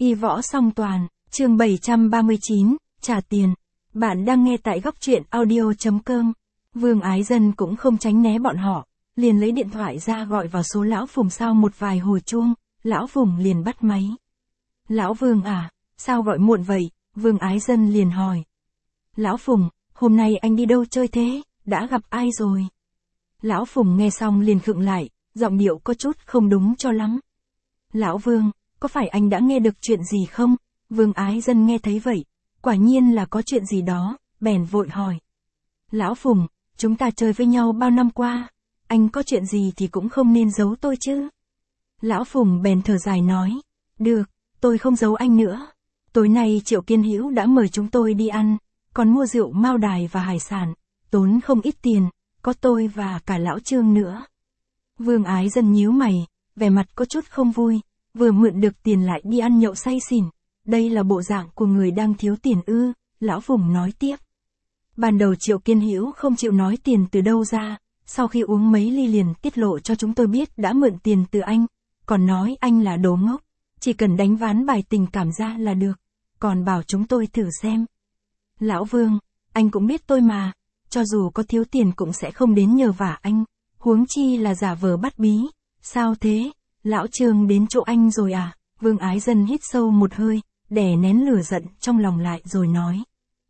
Y võ song toàn, chương 739, trả tiền. Bạn đang nghe tại góc truyện audio.com. Vương Ái Dân cũng không tránh né bọn họ, liền lấy điện thoại ra gọi vào số Lão Phùng. Sau một vài hồi chuông, Lão Phùng liền bắt máy. Lão Vương à, sao gọi muộn vậy? Vương Ái Dân liền hỏi. Lão Phùng, hôm nay anh đi đâu chơi thế, đã gặp ai rồi? Lão Phùng nghe xong liền khựng lại, giọng điệu có chút không đúng cho lắm. Lão Vương, có phải anh đã nghe được chuyện gì không? Vương Ái Dân nghe thấy vậy, quả nhiên là có chuyện gì đó, bèn vội hỏi. Lão Phùng, chúng ta chơi với nhau bao năm qua, anh có chuyện gì thì cũng không nên giấu tôi chứ. Lão Phùng bèn thở dài nói, được, tôi không giấu anh nữa. Tối nay Triệu Kiên Hữu đã mời chúng tôi đi ăn, còn mua rượu mao đài và hải sản, tốn không ít tiền, có tôi và cả lão Trương nữa. Vương Ái Dân nhíu mày, vẻ mặt có chút không vui, vừa mượn được tiền lại đi ăn nhậu say xỉn, đây là bộ dạng của người đang thiếu tiền ư? Lão Phùng nói tiếp. Ban đầu Triệu Kiên Hữu không chịu nói tiền từ đâu ra, sau khi uống mấy ly liền tiết lộ cho chúng tôi biết đã mượn tiền từ anh, còn nói anh là đồ ngốc, chỉ cần đánh ván bài tình cảm ra là được, còn bảo chúng tôi thử xem. Lão Vương, anh cũng biết tôi mà, cho dù có thiếu tiền cũng sẽ không đến nhờ vả anh, huống chi là giả vờ bắt bí. Sao thế, lão Trương đến chỗ anh rồi à? Vương Ái Dân hít sâu một hơi, đè nén lửa giận trong lòng lại rồi nói.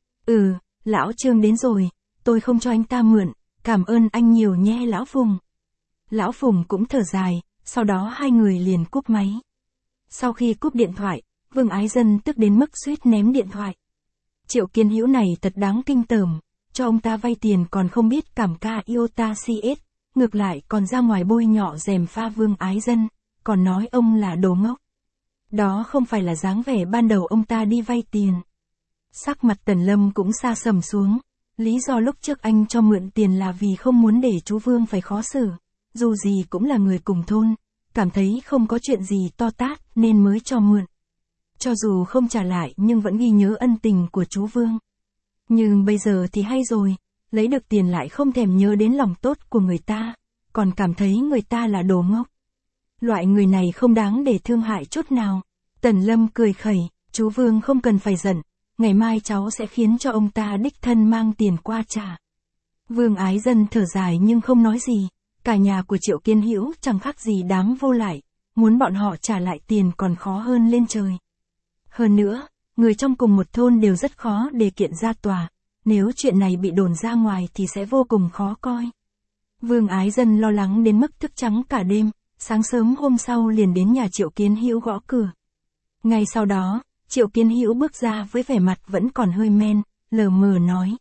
Lão Trương đến rồi, tôi không cho anh ta mượn, cảm ơn anh nhiều nhé Lão Phùng. Lão Phùng cũng thở dài, sau đó hai người liền cúp máy. Sau khi cúp điện thoại, Vương Ái Dân tức đến mức suýt ném điện thoại. Triệu Kiên Hữu này thật đáng kinh tởm, cho ông ta vay tiền còn không biết cảm ca iota CS, ngược lại còn ra ngoài bôi nhọ gièm pha Vương Ái Dân, còn nói ông là đồ ngốc. Đó không phải là dáng vẻ ban đầu ông ta đi vay tiền. Sắc mặt Tần Lâm cũng sa sầm xuống, lý do lúc trước anh cho mượn tiền là vì không muốn để chú Vương phải khó xử, dù gì cũng là người cùng thôn, cảm thấy không có chuyện gì to tát nên mới cho mượn. Cho dù không trả lại nhưng vẫn ghi nhớ ân tình của chú Vương. Nhưng bây giờ thì hay rồi, lấy được tiền lại không thèm nhớ đến lòng tốt của người ta, còn cảm thấy người ta là đồ ngốc. Loại người này không đáng để thương hại chút nào. Tần Lâm cười khẩy, chú Vương không cần phải giận, ngày mai cháu sẽ khiến cho ông ta đích thân mang tiền qua trả. Vương Ái Dân thở dài nhưng không nói gì, cả nhà của Triệu Kiên Hữu chẳng khác gì đám vô lại, muốn bọn họ trả lại tiền còn khó hơn lên trời. Hơn nữa, người trong cùng một thôn đều rất khó để kiện ra tòa, nếu chuyện này bị đồn ra ngoài thì sẽ vô cùng khó coi. Vương Ái Dân lo lắng đến mức thức trắng cả đêm, sáng sớm hôm sau liền đến nhà Triệu Kiên Hữu gõ cửa. Ngay sau đó, Triệu Kiên Hữu bước ra với vẻ mặt vẫn còn hơi men, lờ mờ nói.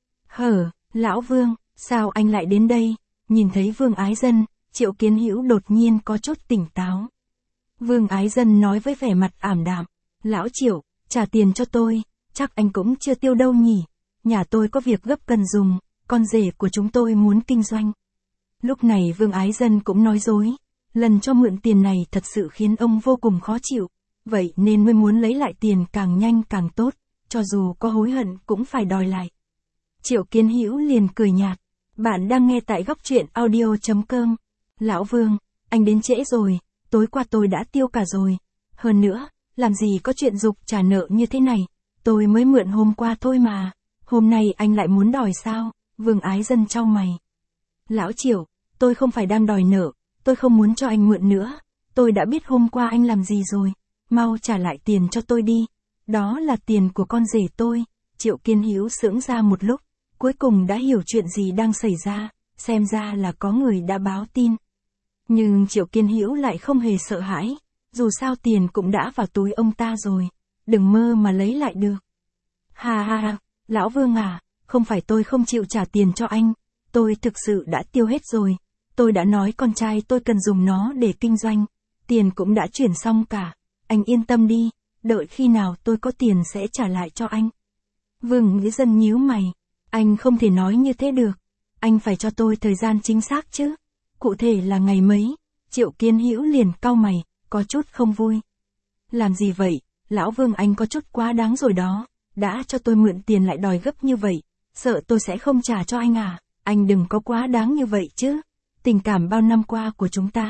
Lão Vương, sao anh lại đến đây? Nhìn thấy Vương Ái Dân, Triệu Kiên Hữu đột nhiên có chút tỉnh táo. Vương Ái Dân nói với vẻ mặt ảm đạm. Lão Triệu, trả tiền cho tôi, chắc anh cũng chưa tiêu đâu nhỉ. Nhà tôi có việc gấp cần dùng, con rể của chúng tôi muốn kinh doanh. Lúc này Vương Ái Dân cũng nói dối. Lần cho mượn tiền này thật sự khiến ông vô cùng khó chịu, vậy nên mới muốn lấy lại tiền càng nhanh càng tốt, cho dù có hối hận cũng phải đòi lại. Triệu Kiên Hữu liền cười nhạt. Bạn đang nghe tại góc truyện audio.com. Lão Vương, anh đến trễ rồi, tối qua tôi đã tiêu cả rồi. Hơn nữa, làm gì có chuyện giục trả nợ như thế này, tôi mới mượn hôm qua thôi mà. Hôm nay anh lại muốn đòi sao? Vương Ái Dân chau mày. Lão Triệu, tôi không phải đang đòi nợ, tôi không muốn cho anh mượn nữa. Tôi đã biết hôm qua anh làm gì rồi, mau trả lại tiền cho tôi đi. Đó là tiền của con rể tôi. Triệu Kiên Hữu sững ra một lúc, cuối cùng đã hiểu chuyện gì đang xảy ra, xem ra là có người đã báo tin. Nhưng Triệu Kiên Hữu lại không hề sợ hãi, dù sao tiền cũng đã vào túi ông ta rồi, đừng mơ mà lấy lại được. Ha, Lão Vương à, không phải tôi không chịu trả tiền cho anh, tôi thực sự đã tiêu hết rồi. Tôi đã nói con trai tôi cần dùng nó để kinh doanh, tiền cũng đã chuyển xong cả, anh yên tâm đi, đợi khi nào tôi có tiền sẽ trả lại cho anh. Vương Ái Dân nhíu mày, anh không thể nói như thế được, anh phải cho tôi thời gian chính xác chứ, cụ thể là ngày mấy? Triệu Kiên Hữu liền cau mày, có chút không vui. Làm gì vậy, Lão Vương anh có chút quá đáng rồi đó, đã cho tôi mượn tiền lại đòi gấp như vậy, sợ tôi sẽ không trả cho anh à, anh đừng có quá đáng như vậy chứ. Tình cảm bao năm qua của chúng ta,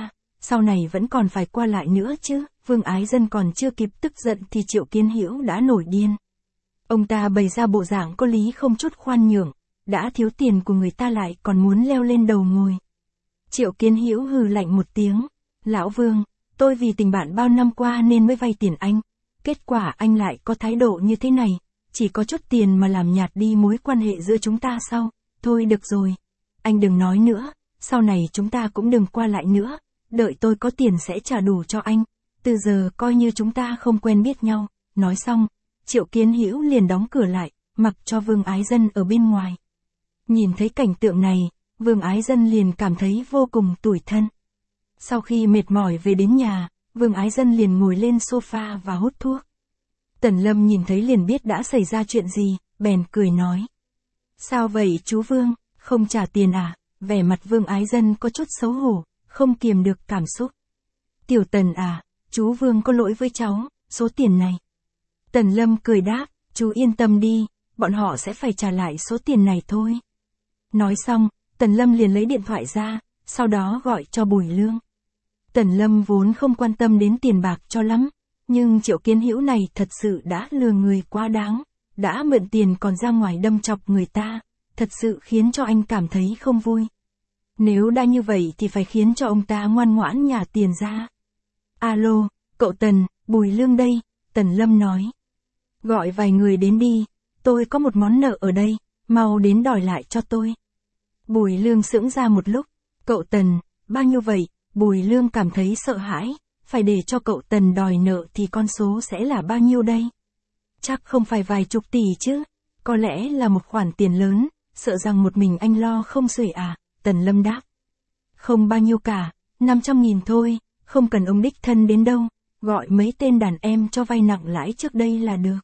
sau này vẫn còn phải qua lại nữa chứ. Vương Ái Dân còn chưa kịp tức giận thì Triệu Kiến Hữu đã nổi điên. Ông ta bày ra bộ dạng có lý không chút khoan nhượng, đã thiếu tiền của người ta lại còn muốn leo lên đầu ngồi. Triệu Kiến Hữu hừ lạnh một tiếng, lão Vương, tôi vì tình bạn bao năm qua nên mới vay tiền anh, kết quả anh lại có thái độ như thế này, chỉ có chút tiền mà làm nhạt đi mối quan hệ giữa chúng ta sao? Thôi được rồi, anh đừng nói nữa, sau này chúng ta cũng đừng qua lại nữa, đợi tôi có tiền sẽ trả đủ cho anh, từ giờ coi như chúng ta không quen biết nhau. Nói xong, Triệu Kiến Hữu liền đóng cửa lại, mặc cho Vương Ái Dân ở bên ngoài. Nhìn thấy cảnh tượng này, Vương Ái Dân liền cảm thấy vô cùng tủi thân. Sau khi mệt mỏi về đến nhà, Vương Ái Dân liền ngồi lên sofa và hút thuốc. Tần Lâm nhìn thấy liền biết đã xảy ra chuyện gì, bèn cười nói. Sao vậy chú Vương, không trả tiền à? Vẻ mặt Vương Ái Dân có chút xấu hổ, không kiềm được cảm xúc. Tiểu Tần à, chú Vương có lỗi với cháu, số tiền này. Tần Lâm cười đáp, chú yên tâm đi, bọn họ sẽ phải trả lại số tiền này thôi. Nói xong, Tần Lâm liền lấy điện thoại ra, sau đó gọi cho Bùi Lương. Tần Lâm vốn không quan tâm đến tiền bạc cho lắm, nhưng Triệu Kiến Hữu này thật sự đã lừa người quá đáng, đã mượn tiền còn ra ngoài đâm chọc người ta, thật sự khiến cho anh cảm thấy không vui. Nếu đã như vậy thì phải khiến cho ông ta ngoan ngoãn nhả tiền ra. Alo, cậu Tần, Bùi Lương đây, Tần Lâm nói. Gọi vài người đến đi, tôi có một món nợ ở đây, mau đến đòi lại cho tôi. Bùi Lương sững ra một lúc, cậu Tần, bao nhiêu vậy? Bùi Lương cảm thấy sợ hãi, phải để cho cậu Tần đòi nợ thì con số sẽ là bao nhiêu đây? Chắc không phải vài chục tỷ chứ, có lẽ là một khoản tiền lớn, sợ rằng một mình anh lo không xuể à, Tần Lâm đáp. Không bao nhiêu cả, 500.000 thôi, không cần ông đích thân đến đâu, gọi mấy tên đàn em cho vay nặng lãi trước đây là được.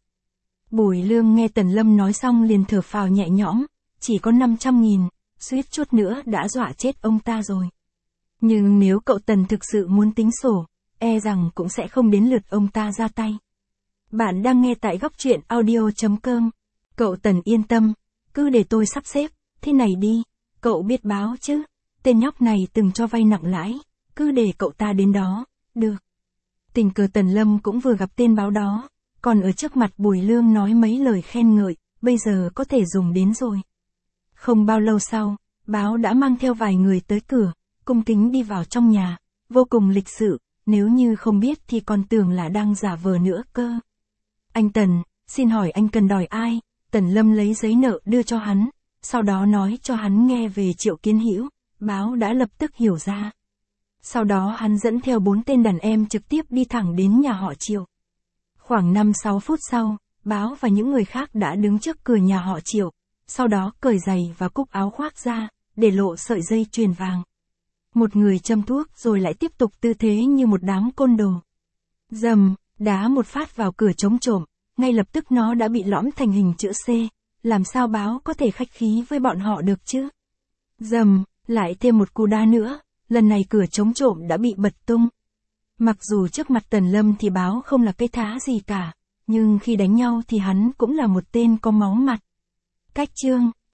Bùi Lương nghe Tần Lâm nói xong liền thở phào nhẹ nhõm, chỉ có 500.000, suýt chút nữa đã dọa chết ông ta rồi. Nhưng nếu cậu Tần thực sự muốn tính sổ, e rằng cũng sẽ không đến lượt ông ta ra tay. Bạn đang nghe tại góc truyện audio.com. Cậu Tần yên tâm, cứ để tôi sắp xếp, thế này đi, cậu biết báo chứ, tên nhóc này từng cho vay nặng lãi, cứ để cậu ta đến đó, được. Tình cờ Tần Lâm cũng vừa gặp tên báo đó, còn ở trước mặt Bùi Lương nói mấy lời khen ngợi, bây giờ có thể dùng đến rồi. Không bao lâu sau, báo đã mang theo vài người tới cửa, cung kính đi vào trong nhà, vô cùng lịch sự, nếu như không biết thì còn tưởng là đang giả vờ nữa cơ. Anh Tần, xin hỏi anh cần đòi ai? Tần Lâm lấy giấy nợ đưa cho hắn, sau đó nói cho hắn nghe về Triệu Kiến Hữu, báo đã lập tức hiểu ra. Sau đó hắn dẫn theo 4 tên đàn em trực tiếp đi thẳng đến nhà họ Triệu. Khoảng 5-6 phút sau, báo và những người khác đã đứng trước cửa nhà họ Triệu, sau đó cởi giày và cúc áo khoác ra, để lộ sợi dây chuyền vàng. Một người châm thuốc rồi lại tiếp tục tư thế như một đám côn đồ. Dầm, đá một phát vào cửa chống trộm, ngay lập tức nó đã bị lõm thành hình chữ C, làm sao báo có thể khách khí với bọn họ được chứ? Dầm, lại thêm một cú đá nữa, lần này cửa chống trộm đã bị bật tung. Mặc dù trước mặt Tần Lâm thì báo không là cái thá gì cả, nhưng khi đánh nhau thì hắn cũng là một tên có máu mặt. Cách chương